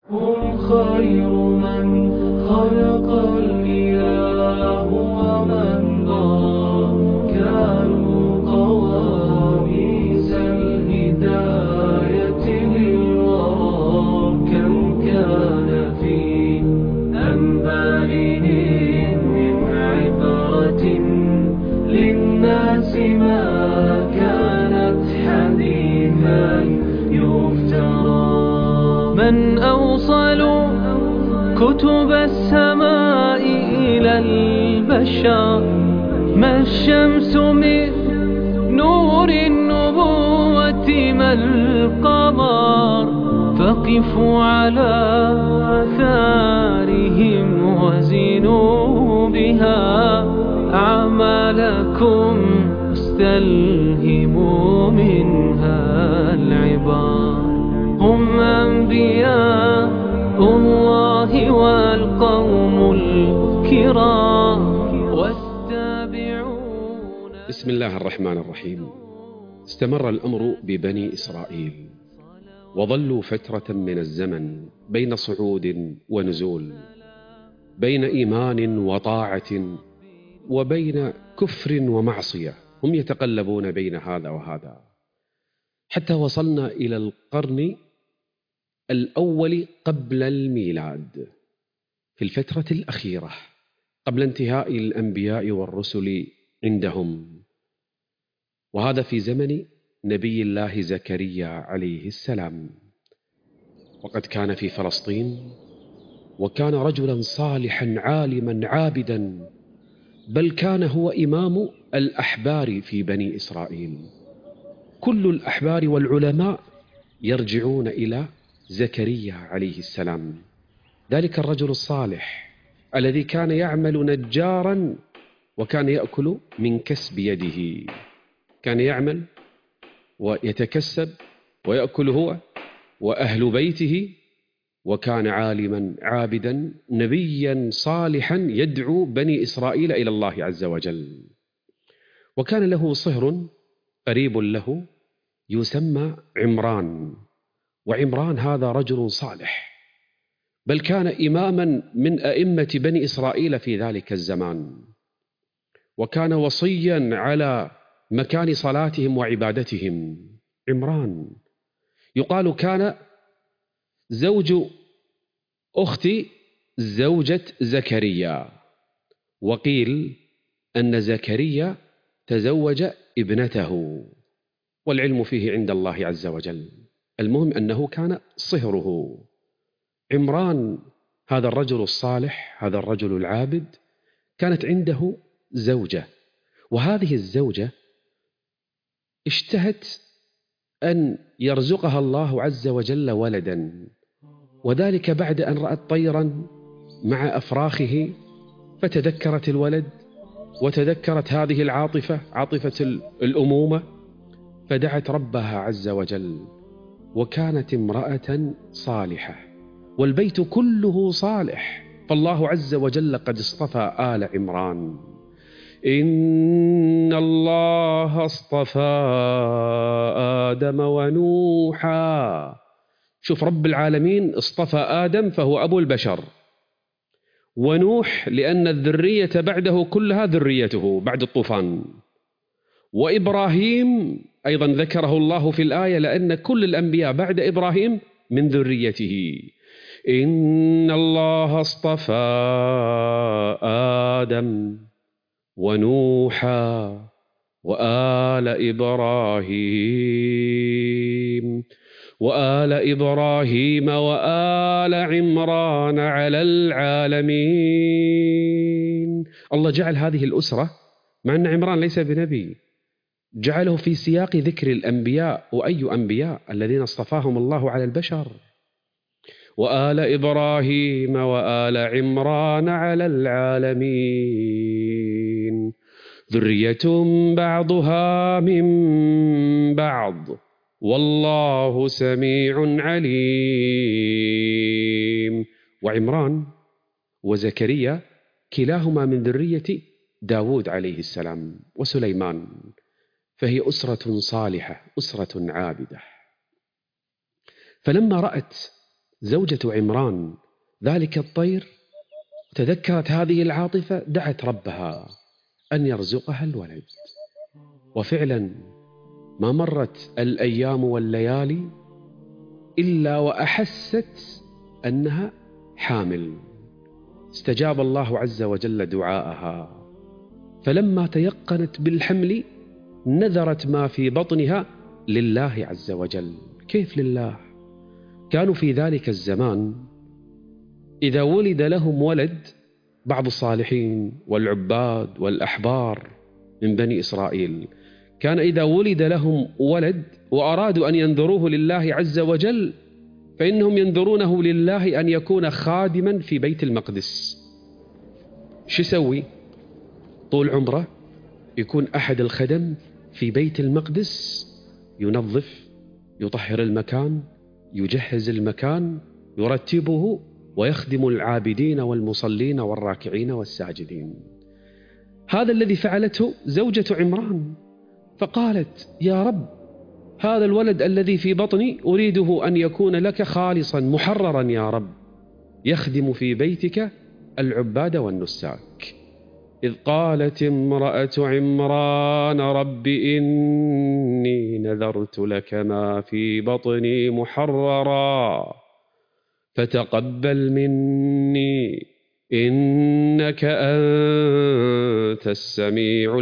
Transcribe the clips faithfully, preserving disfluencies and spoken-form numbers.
هم خير من خلق الإله ومن ضاع، كانوا قواميس الهداية للورى. كم كان في أنبائهم من عبرة للناس، ما كانت حديثا يفترى. من أوصل كتب السماء إلى البشر، ما الشمس من نور النبوة، ما القمر. فقفوا على آثارهم وزنوا بها أعمالكم، استلهموا منها العبار. هم أنبياء الله والقوم الكرام والتابعون. بسم الله الرحمن الرحيم. استمر الأمر ببني إسرائيل، وظلوا فترة من الزمن بين صعود ونزول، بين إيمان وطاعة وبين كفر ومعصية. هم يتقلبون بين هذا وهذا، حتى وصلنا إلى القرن الأول قبل الميلاد، في الفترة الأخيرة قبل انتهاء الأنبياء والرسل عندهم، وهذا في زمن نبي الله زكريا عليه السلام. وقد كان في فلسطين، وكان رجلا صالحا عالما عابدا، بل كان هو إمام الأحبار في بني إسرائيل. كل الأحبار والعلماء يرجعون إلى زكريا عليه السلام، ذلك الرجل الصالح الذي كان يعمل نجارا وكان يأكل من كسب يده. كان يعمل ويتكسب ويأكل هو وأهل بيته، وكان عالما عابدا نبيا صالحا يدعو بني إسرائيل إلى الله عز وجل. وكان له صهر قريب له يسمى عمران، وعمران هذا رجل صالح، بل كان إماما من أئمة بني إسرائيل في ذلك الزمان، وكان وصيا على مكان صلاتهم وعبادتهم. عمران يقال كان زوج أخت زوجة زكريا، وقيل أن زكريا تزوج ابنته، والعلم فيه عند الله عز وجل. المهم أنه كان صهره. عمران هذا الرجل الصالح، هذا الرجل العابد، كانت عنده زوجة، وهذه الزوجة اشتهت أن يرزقها الله عز وجل ولدا، وذلك بعد أن رأت طيرا مع أفراخه، فتذكرت الولد وتذكرت هذه العاطفة، عاطفة الأمومة، فدعت ربها عز وجل. وكانت امرأة صالحة، والبيت كله صالح، فالله عز وجل قد اصطفى آل عمران. إن الله اصطفى آدم ونوحا. شوف، رب العالمين اصطفى آدم فهو أبو البشر، ونوح لأن الذرية بعده كلها ذريته بعد الطوفان، وإبراهيم أيضا ذكره الله في الآية لأن كل الأنبياء بعد إبراهيم من ذريته. إن الله اصطفى آدم ونوحا وآل إبراهيم وآل إبراهيم وآل عمران على العالمين. الله جعل هذه الأسرة، مع أن عمران ليس بنبي، جعله في سياق ذكر الأنبياء. وأي أنبياء؟ الذين اصطفاهم الله على البشر. وآل إبراهيم وآل عمران على العالمين، ذرية بعضها من بعض، والله سميع عليم. وعمران وزكريا كلاهما من ذرية داود عليه السلام وسليمان، فهي أسرة صالحة، أسرة عابدة. فلما رأت زوجة عمران ذلك الطير تذكرت هذه العاطفة، دعت ربها أن يرزقها الولد. وفعلا ما مرت الأيام والليالي إلا وأحست أنها حامل. استجاب الله عز وجل دعاءها، فلما تيقنت بالحمل نذرت ما في بطنها لله عز وجل. كيف لله؟ كانوا في ذلك الزمان إذا ولد لهم ولد، بعض الصالحين والعباد والأحبار من بني إسرائيل كان إذا ولد لهم ولد وأرادوا أن ينذروه لله عز وجل فإنهم ينذرونه لله أن يكون خادما في بيت المقدس. شو يسوي؟ طول عمره يكون أحد الخدم في بيت المقدس، ينظف، يطهر المكان، يجهز المكان، يرتبه، ويخدم العابدين والمصلين والراكعين والساجدين. هذا الذي فعلته زوجة عمران، فقالت: يا رب، هذا الولد الذي في بطني أريده أن يكون لك خالصا محررا يا رب، يخدم في بيتك العباد والنساك. إذ قالت امرأة عمران: رب إني نذرت لك ما في بطني محررا فتقبل مني إنك أنت السميع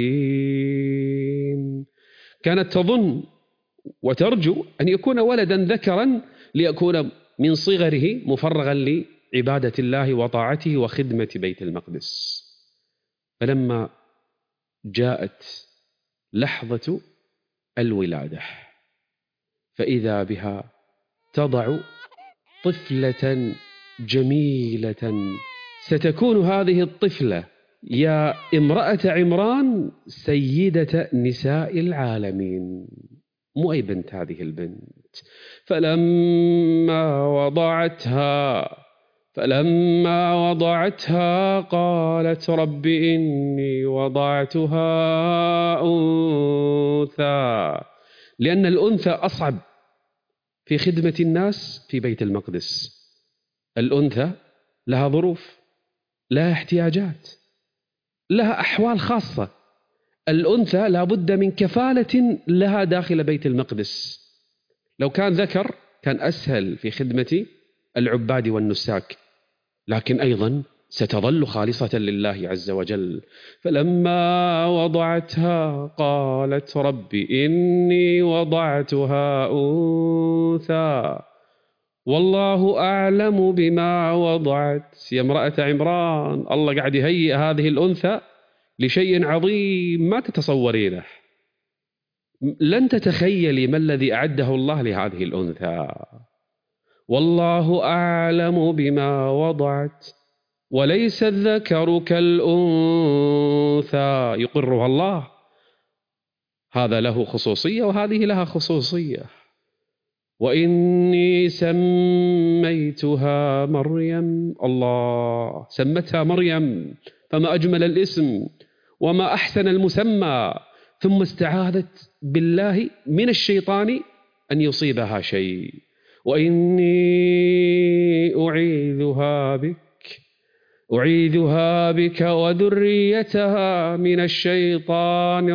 العليم. كانت تظن وترجو أن يكون ولدا ذكرا ليكون من صغره مفرغا لعبادة الله وطاعته وخدمة بيت المقدس. فلما جاءت لحظة الولادة فإذا بها تضع طفلة جميلة، ستكون هذه الطفلة يا امرأة عمران سيدة نساء العالمين. مو أي بنت هذه البنت. فلما وضعتها فلما وضعتها قالت: رب إني وضعتها أنثى، لأن الأنثى أصعب في خدمة الناس في بيت المقدس. الأنثى لها ظروف، لها احتياجات، لها أحوال خاصة. الأنثى لا بد من كفالة لها داخل بيت المقدس. لو كان ذكر كان أسهل في خدمة العباد والنساك، لكن أيضا ستظل خالصة لله عز وجل. فلما وضعتها قالت: رب إني وضعتها أنثى والله أعلم بما وضعت. يا امرأة عمران، الله قاعد يهيئ هذه الأنثى لشيء عظيم ما تتصورينه. لن تتخيلي ما الذي أعده الله لهذه الأنثى. والله أعلم بما وضعت وليس الذكر كالأنثى، يقرها الله. هذا له خصوصية وهذه لها خصوصية. وإني سميتها مريم، الله سمتها مريم، فما أجمل الاسم وما أحسن المسمى. ثم استعاذت بالله من الشيطان أن يصيبها شيء. وإني أعيذها بك أعيذها بك وذريتها من الشيطان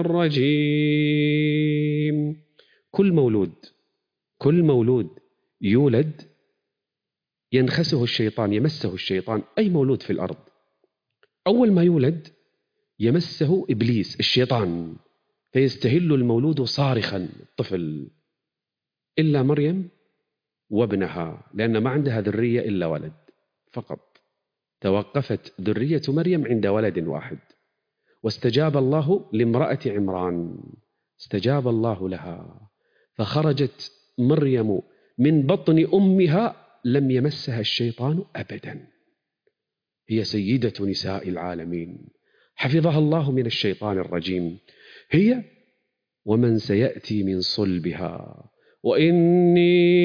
الرجيم. كل مولود كل مولود يولد ينخسه الشيطان، يمسه الشيطان. أي مولود في الأرض أول ما يولد يمسه إبليس الشيطان، فيستهل المولود صارخا الطفل، إلا مريم وابنها، لأن ما عندها ذرية إلا ولد فقط. توقفت ذرية مريم عند ولد واحد، واستجاب الله لامرأة عمران، استجاب الله لها، فخرجت مريم من بطن أمها لم يمسها الشيطان أبدا. هي سيدة نساء العالمين، حفظها الله من الشيطان الرجيم، هي ومن سيأتي من صلبها. وإني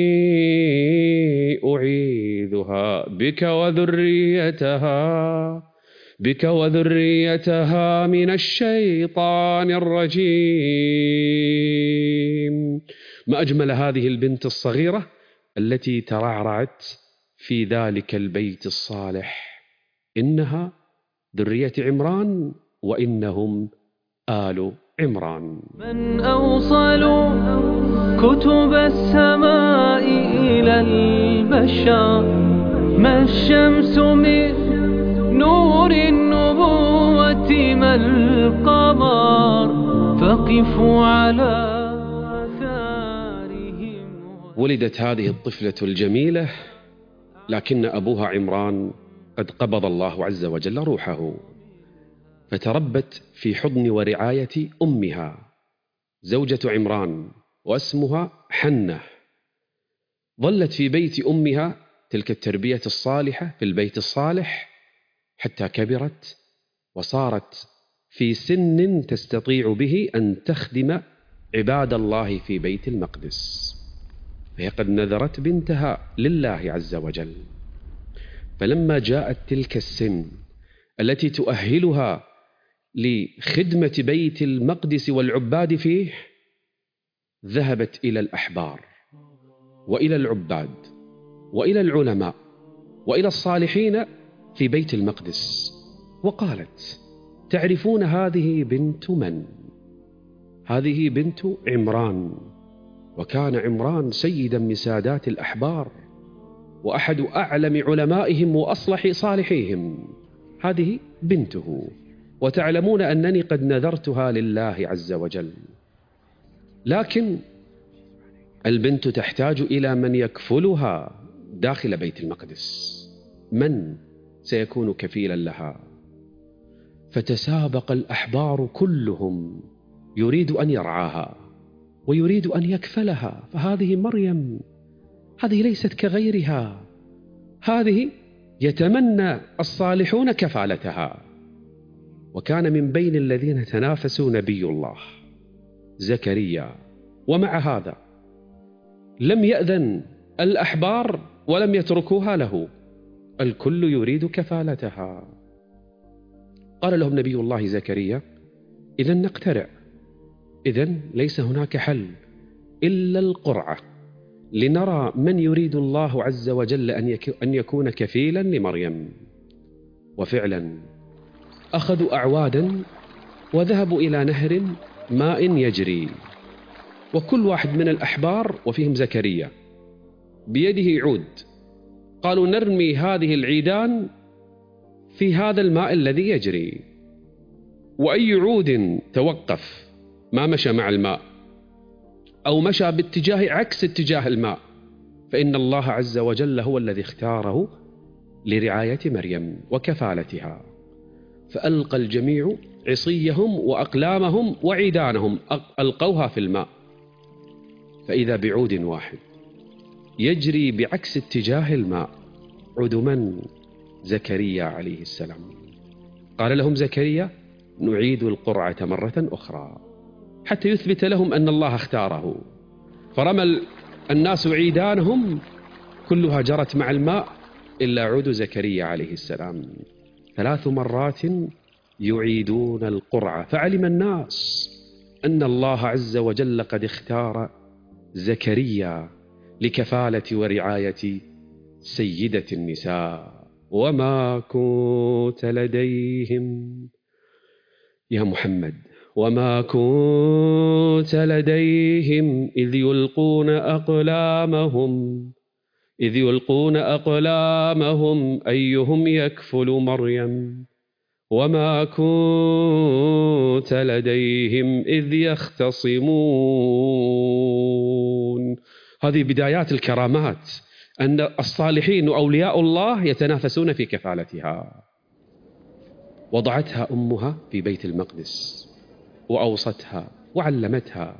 أعيذها بك وذريتها بك وذريتها من الشيطان الرجيم. ما أجمل هذه البنت الصغيرة التي ترعرعت في ذلك البيت الصالح إنها ذرية عمران وإنهم آل عمران. من أوصل كتب السماء إلى البشر، ما الشمس من نور النبوة ما القمر، فقفوا على آثارهم. ولدت هذه الطفلة الجميلة لكن أبوها عمران قد قبض الله عز وجل روحه، فتربت في حضن ورعاية أمها زوجة عمران واسمها حنة. ظلت في بيت أمها تلك التربية الصالحة في البيت الصالح حتى كبرت وصارت في سن تستطيع به أن تخدم عباد الله في بيت المقدس، فهي قد نذرت بنتها لله عز وجل. فلما جاءت تلك السن التي تؤهلها لخدمة بيت المقدس والعباد فيه، ذهبت إلى الأحبار وإلى العباد وإلى العلماء وإلى الصالحين في بيت المقدس وقالت: تعرفون هذه بنت من؟ هذه بنت عمران، وكان عمران سيدا من سادات الأحبار وأحد أعلم علمائهم وأصلح صالحيهم، هذه بنته، وتعلمون أنني قد نذرتها لله عز وجل. لكن البنت تحتاج إلى من يكفلها داخل بيت المقدس، من سيكون كفيلا لها؟ فتسابق الأحبار كلهم يريد أن يرعاها ويريد أن يكفلها، فهذه مريم، هذه ليست كغيرها، هذه يتمنى الصالحون كفالتها. وكان من بين الذين تنافسوا نبي الله زكريا، ومع هذا لم يأذن الأحبار ولم يتركوها له، الكل يريد كفالتها. قال لهم نبي الله زكريا: إذن نقترع، إذن ليس هناك حل إلا القرعة، لنرى من يريد الله عز وجل أن يكون كفيلا لمريم. وفعلا أخذوا أعوادا وذهبوا إلى نهر ماء يجري، وكل واحد من الأحبار وفيهم زكريا بيده عود، قالوا: نرمي هذه العيدان في هذا الماء الذي يجري، وأي عود توقف ما مشى مع الماء أو مشى باتجاه عكس اتجاه الماء فإن الله عز وجل هو الذي اختاره لرعاية مريم وكفالتها. فألقى الجميع عصيهم وأقلامهم وعيدانهم، ألقوها في الماء، فإذا بعود واحد يجري بعكس اتجاه الماء، عود من؟ زكريا عليه السلام. قال لهم زكريا: نعيد القرعة مرة أخرى حتى يثبت لهم أن الله اختاره. فرمى الناس عيدانهم كلها جرت مع الماء إلا عود زكريا عليه السلام. ثلاث مرات يعيدون القرعة، فعلم الناس أن الله عز وجل قد اختار زكريا لكفالة ورعاية سيدة النساء. وما كنت لديهم يا محمد، وما كنت لديهم إذ يلقون أقلامهم إذ يلقون أقلامهم أيهم يكفل مريم، وما كنت لديهم إذ يختصمون. هذه بدايات الكرامات، أن الصالحين وأولياء الله يتنافسون في كفالتها. وضعتها أمها في بيت المقدس وأوصتها وعلمتها،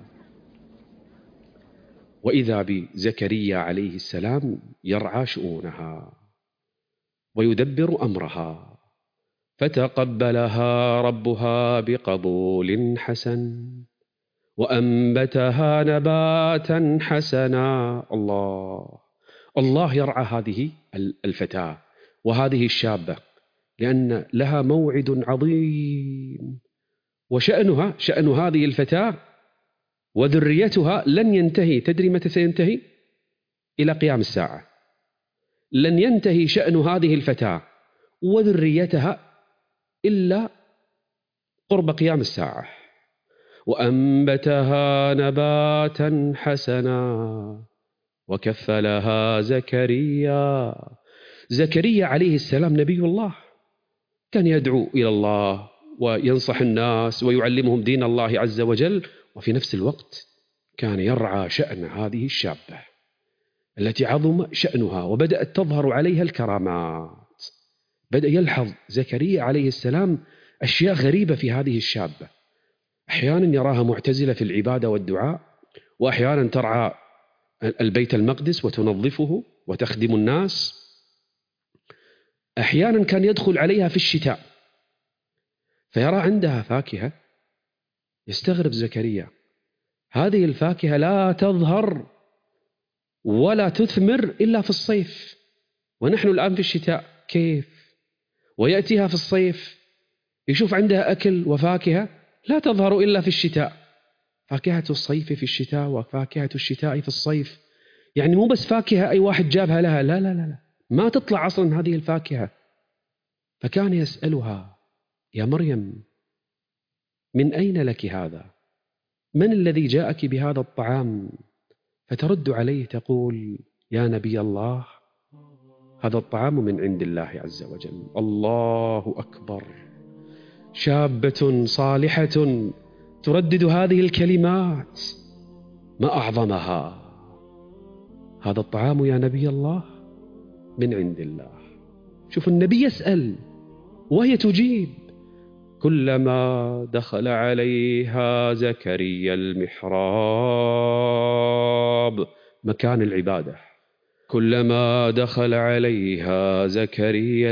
وإذا بزكريا عليه السلام يرعى شؤونها ويدبر أمرها، فتقبلها ربها بقبول حسن وأنبتها نباتا حسنا. الله الله يرعى هذه الفتاة وهذه الشابة، لأن لها موعد عظيم، وشأنها شأن هذه الفتاة وذريتها لن ينتهي. تدري متى سينتهي؟ إلى قيام الساعة. لن ينتهي شأن هذه الفتاة وذريتها إلا قرب قيام الساعة. وأنبتها نباتا حسنا وكفلها زكريا. زكريا عليه السلام نبي الله، كان يدعو إلى الله وينصح الناس ويعلمهم دين الله عز وجل، وفي نفس الوقت كان يرعى شأن هذه الشابة التي عظم شأنها وبدأت تظهر عليها الكرامات. بدأ يلحظ زكريا عليه السلام أشياء غريبة في هذه الشابة. أحيانا يراها معتزلة في العبادة والدعاء، وأحيانا ترعى البيت المقدس وتنظفه وتخدم الناس. أحيانا كان يدخل عليها في الشتاء فيرى عندها فاكهة، يستغرب زكريا، هذه الفاكهة لا تظهر ولا تثمر إلا في الصيف، ونحن الآن في الشتاء، كيف؟ ويأتيها في الصيف يشوف عندها أكل وفاكهة لا تظهر إلا في الشتاء. فاكهة الصيف في الشتاء وفاكهة الشتاء في الصيف، يعني مو بس فاكهة أي واحد جابها لها، لا لا لا, لا. ما تطلع أصلا هذه الفاكهة. فكان يسألها: يا مريم، من أين لك هذا؟ من الذي جاءك بهذا الطعام؟ فترد عليه تقول: يا نبي الله، هذا الطعام من عند الله عز وجل. الله أكبر. شابة صالحة تردد هذه الكلمات، ما أعظمها. هذا الطعام يا نبي الله من عند الله. شوف النبي يسأل وهي تجيب. كلما دخل عليها زكريا المحراب، مكان العبادة، كلما دخل عليها زكريا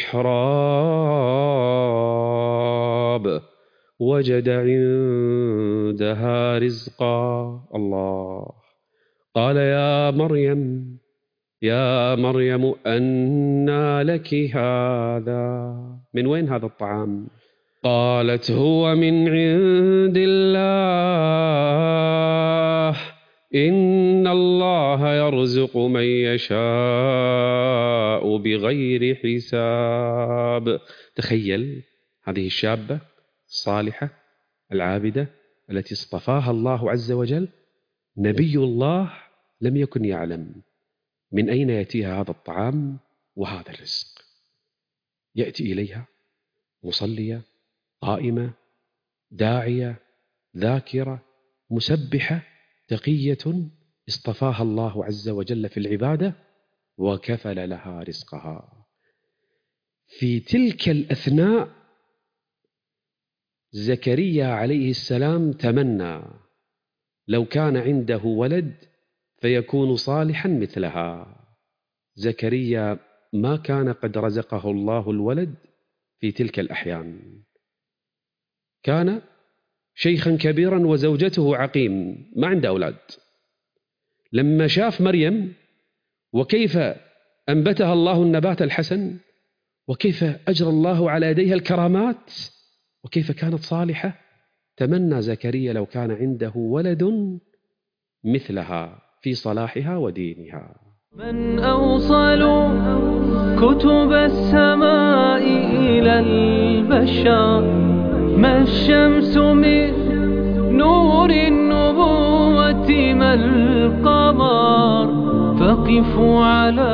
المحراب وجد عندها رزقا. الله. قال: يا مريم يا مريم أنى لك هذا؟ من وين هذا الطعام؟ قالت: هو من عند الله، إن الله يرزق من يشاء بغير حساب. تخيل هذه الشابة الصالحة العابدة التي اصطفاها الله عز وجل، نبي الله، لم يكن يعلم من أين يأتيها هذا الطعام وهذا الرزق. يأتي إليها مصلية قائمة داعية ذاكرة مسبحة تقية، اصطفاها الله عز وجل في العبادة وكفل لها رزقها. في تلك الأثناء زكريا عليه السلام تمنى لو كان عنده ولد فيكون صالحا مثلها. زكريا ما كان قد رزقه الله الولد في تلك الأحيان، كان شيخا كبيرا وزوجته عقيم ما عنده أولاد. لما شاف مريم وكيف أنبتها الله النبات الحسن، وكيف أجرى الله على يديها الكرامات، وكيف كانت صالحة، تمنى زكريا لو كان عنده ولد مثلها في صلاحها ودينها. من أوصل كتب السماء إلى البشر، ما الشمس من نور النبوة ما القمر، فقفوا على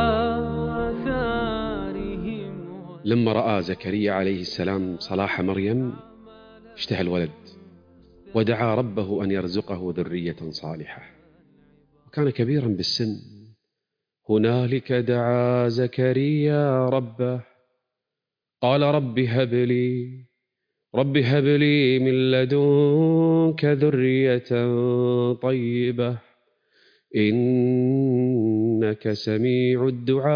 آثارهم. لما رأى زكريا عليه السلام صلاح مريم اشتهى الولد ودعا ربه أن يرزقه ذرية صالحة، وكان كبيرا بالسن. هنالك دعا زكريا ربه قال: رب هب لي رب هب لي من لدنك ذرية طيبة إنك سميع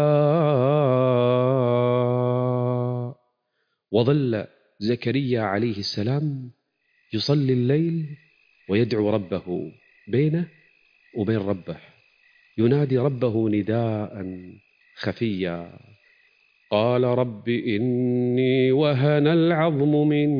الدعاء. وظل زكريا عليه السلام يصلي الليل ويدعو ربه بينه وبين ربه، ينادي ربه نداء خفيا. قال: رب إني وهن العظم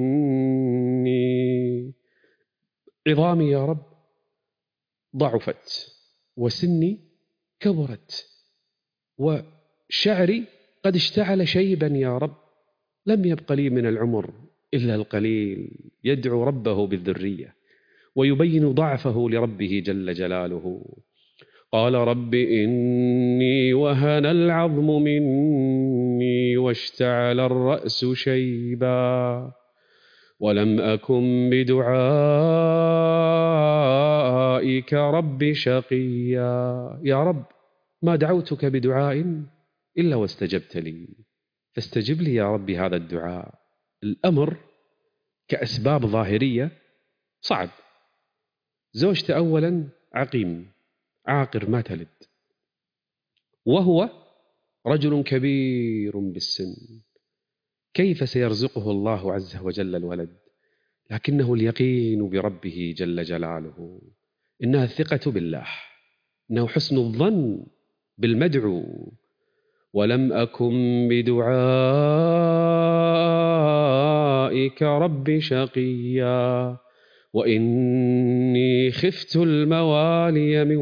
مني، عظامي يا رب ضعفت وسني كبرت وشعري قد اشتعل شيبا يا رب، لم يبق لي من العمر إلا القليل. يدعو ربه بالذرية ويبين ضعفه لربه جل جلاله. قال رب إني وهن العظم مني واشتعل الرأس شيبا ولم أكن بدعائك رب شقيا. يا رب ما دعوتك بدعاء إلا واستجبت لي، فاستجب لي يا رب هذا الدعاء. الأمر كأسباب ظاهرية صعب. زوجته أولا عقيم عاقر ما تلد، وهو رجل كبير بالسن، كيف سيرزقه الله عز وجل الولد؟ لكنه اليقين بربه جل جلاله، إنها الثقة بالله، إنه حسن الظن بالمدعو. ولم أكن بدعائك رب شقيا وإني خفت الموالي من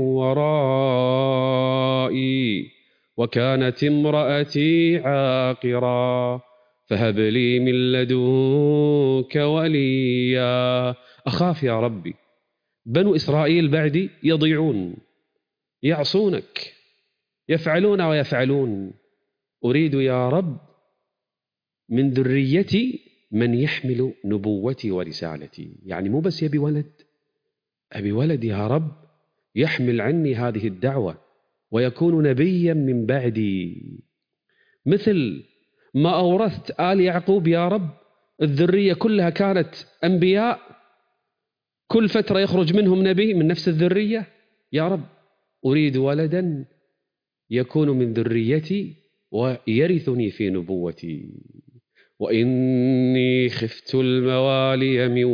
ورائي وكانت امرأتي عاقرا فهب لي من لدنك وليا. أخاف يا ربي بنو إسرائيل بعدي يضيعون، يعصونك، يفعلون ويفعلون. أريد يا رب من ذريتي من يحمل نبوتي ورسالتي. يعني مو بس يبي ولد، أبي ولد يا رب يحمل عني هذه الدعوة ويكون نبيا من بعدي، مثل ما أورثت آل يعقوب يا رب الذرية كلها كانت أنبياء، كل فترة يخرج منهم نبي من نفس الذرية. يا رب أريد ولدا يكون من ذريتي ويرثني في نبوتي. وإني خفت الموالي من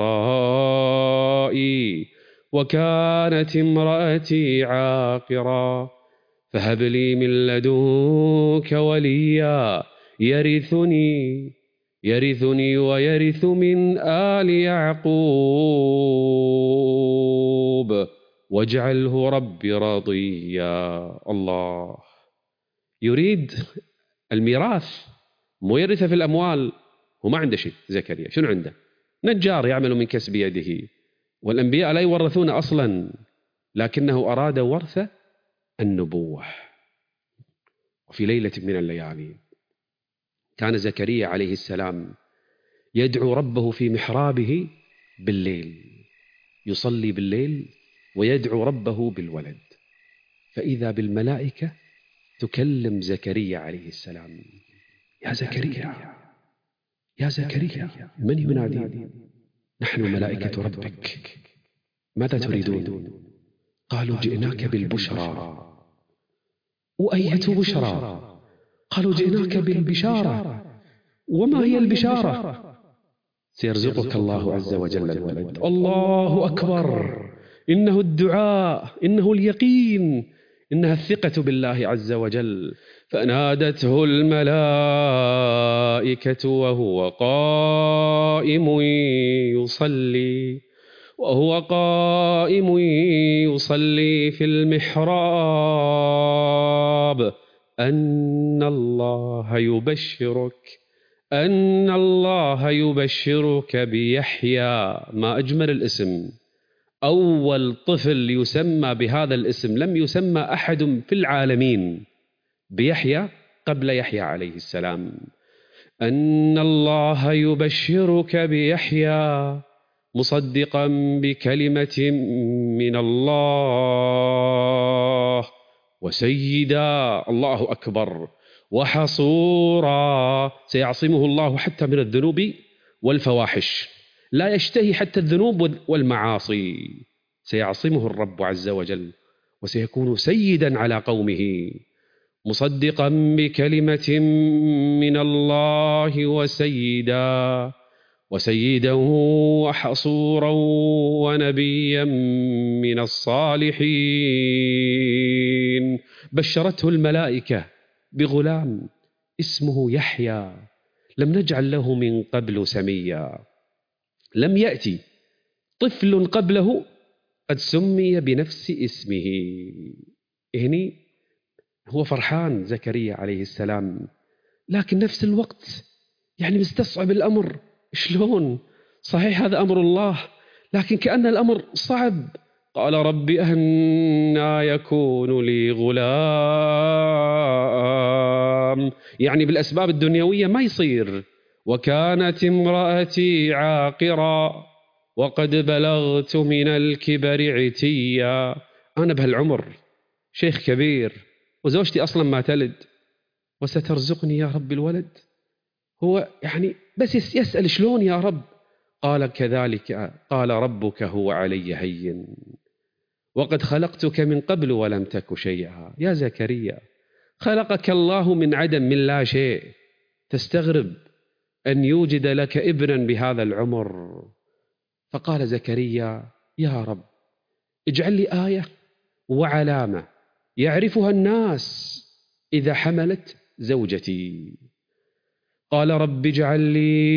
ورائي وكانت امرأتي عاقرا فهب لي من لدنك وليا يرثني يرثني ويرث من آل يعقوب واجعله ربي رضيا. الله يريد الميراث، مو يرث في الأموال. وما عنده شيء زكريا، شنو عنده؟ نجار يعمل من كسب يده، والأنبياء لا يورثون أصلا، لكنه أراد ورث النبوة. وفي ليلة من الليالي كان زكريا عليه السلام يدعو ربه في محرابه بالليل، يصلي بالليل ويدعو ربه بالولد، فإذا بالملائكة تكلم زكريا عليه السلام: يا زكريا يا زكريا من ينادي؟ نحن ملائكة ربك، ماذا تريدون؟ قالوا جئناك بالبشرى. وأية بشرى؟ قالوا جئناك بالبشارة. وما هي البشارة؟ سيرزقك الله عز وجل الولد. الله أكبر، إنه الدعاء، إنه اليقين، إنها الثقة بالله عز وجل. فنادته الملائكة وهو قائم يصلي وهو قائم يصلي في المحراب أن الله يبشرك أن الله يبشرك بيحيى. ما أجمل الاسم، أول طفل يسمى بهذا الاسم، لم يسمى أحد في العالمين بيحيى قبل يحيى عليه السلام. أن الله يبشرك بيحيى مصدقا بكلمة من الله وسيدا، الله أكبر، وحصورا، سيعصمه الله حتى من الذنوب والفواحش، لا يشتهي حتى الذنوب والمعاصي، سيعصمه الرب عز وجل، وسيكون سيدا على قومه، مصدقا بكلمة من الله وسيدا وسيدا وحصورا ونبيا من الصالحين. بشرته الملائكة بغلام اسمه يحيى، لم نجعل له من قبل سميا، لم يأتي طفل قبله قد سمي بنفس اسمه. هني هو فرحان زكريا عليه السلام، لكن نفس الوقت يعني مستصعب الأمر. شلون؟ صحيح هذا أمر الله، لكن كأن الأمر صعب. قال رب أنى يكون لي غلام، يعني بالأسباب الدنيوية ما يصير. وكانت امرأتي عاقرا وقد بلغت من الكبر عتيا، أنا بهالعمر شيخ كبير وزوجتي أصلا ما تلد، وسترزقني يا رب الولد؟ هو يعني بس يسأل شلون يا رب؟ قال كذلك قال ربك هو علي هين وقد خلقتك من قبل ولم تك شيئا. يا زكريا، خلقك الله من عدم، من لا شيء، تستغرب أن يوجد لك ابنا بهذا العمر. فقال زكريا يا رب اجعل لي آية وعلامة يعرفها الناس إذا حملت زوجتي. قال رب اجعل لي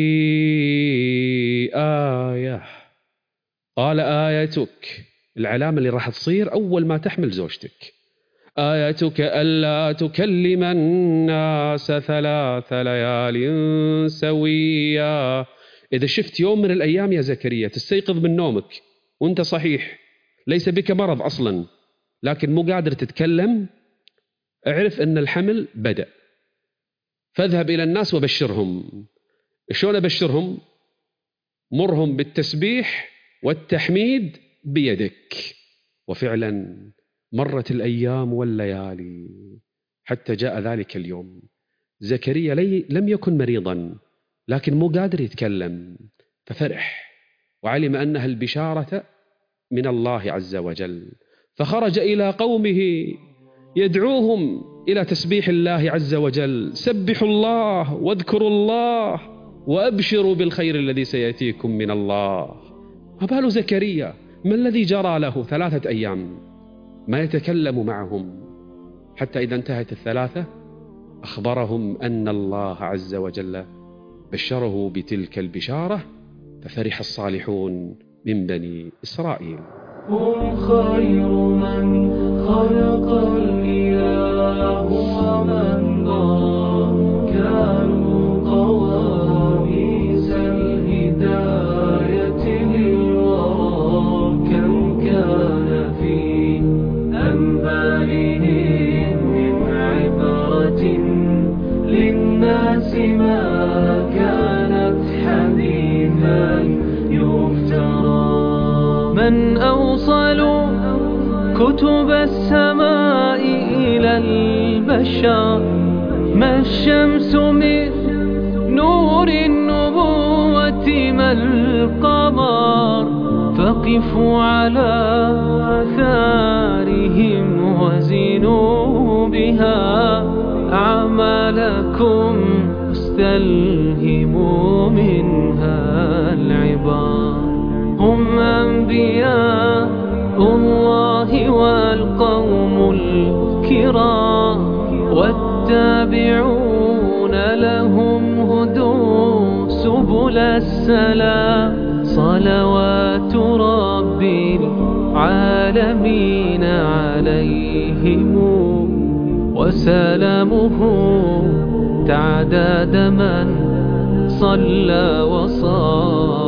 آية. قال آيتك، العلامة اللي راح تصير أول ما تحمل زوجتك، آيتك ألا تكلم الناس ثلاث ليال سويا. إذا شفت يوم من الأيام يا زكريا تستيقظ من نومك وانت صحيح، ليس بك مرض أصلا، لكن مو قادر تتكلم، اعرف أن الحمل بدأ، فاذهب إلى الناس وبشرهم. شلون أبشرهم؟ مرهم بالتسبيح والتحميد بيدك. وفعلا مرت الأيام والليالي حتى جاء ذلك اليوم. زكريا لم يكن مريضا، لكن مو قادر يتكلم، ففرح وعلم أنها البشارة من الله عز وجل، فخرج إلى قومه يدعوهم إلى تسبيح الله عز وجل. سبحوا الله واذكروا الله وأبشروا بالخير الذي سيأتيكم من الله. أبال زكريا ما الذي جرى له ثلاثة أيام ما يتكلم معهم، حتى إذا انتهت الثلاثة أخبرهم أن الله عز وجل بشره بتلك البشارة، ففرح الصالحون من بني إسرائيل. هم خير من خلق الإله ومن ضرى، كانوا قواميس الهداية للورى. كم كان في أنبارهم من عبرة للناس ما كانت حديثا يفترى. من أوصل كتب السماء إلى البشر، ما الشمس من نور النبوة ما القمر. فقفوا على آثارهم وزنوا بها أعمالكم، استلهموا منها العبار. هم أنبياء الله والقوم الكرام، والتابعون لهم هدوا سبل السلام. صلوات رب العالمين عليهم وسلامه تعداد من صلى وصام.